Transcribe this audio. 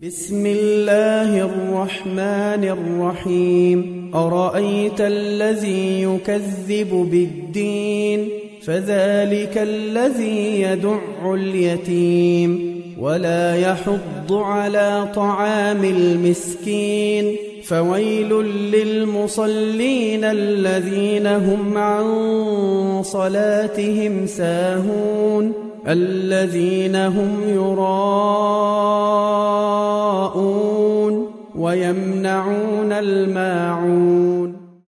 بسم الله الرحمن الرحيم أرأيت الذي يكذب بالدين فذلك الذي يدع اليتيم ولا يحض على طعام المسكين فويل للمصلين الذين هم عن صلاتهم ساهون الذين هم يراءون ويمنعون الماعون